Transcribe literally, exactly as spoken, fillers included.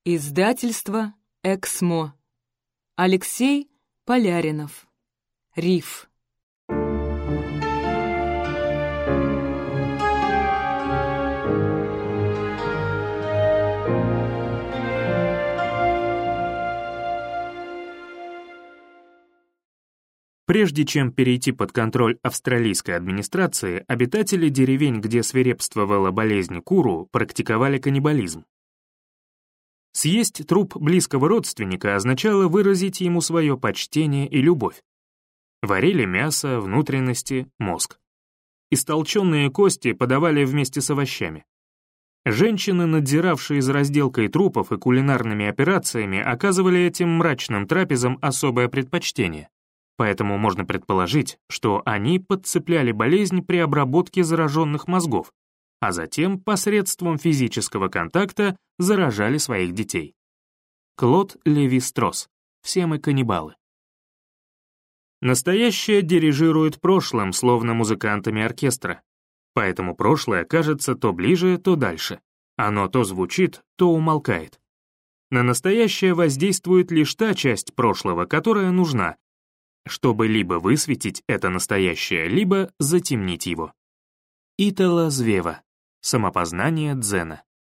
Издательство «Эксмо». Алексей Поляринов. Риф. Прежде чем перейти под контроль австралийской администрации, обитатели деревень, где свирепствовала болезнь Куру, практиковали каннибализм. Съесть труп близкого родственника означало выразить ему свое почтение и любовь. Варили мясо, внутренности, мозг. Истолченные кости подавали вместе с овощами. Женщины, надзиравшие за разделкой трупов и кулинарными операциями, оказывали этим мрачным трапезам особое предпочтение. Поэтому можно предположить, что они подцепляли болезнь при обработке зараженных мозгов, а затем посредством физического контакта заражали своих детей. Клод Леви-Стросс. Все мы каннибалы. Настоящее дирижирует прошлым, словно музыкантами оркестра. Поэтому прошлое кажется то ближе, то дальше. Оно то звучит, то умолкает. На настоящее воздействует лишь та часть прошлого, которая нужна, чтобы либо высветить это настоящее, либо затемнить его. Итало Звева. Самопознание дзена.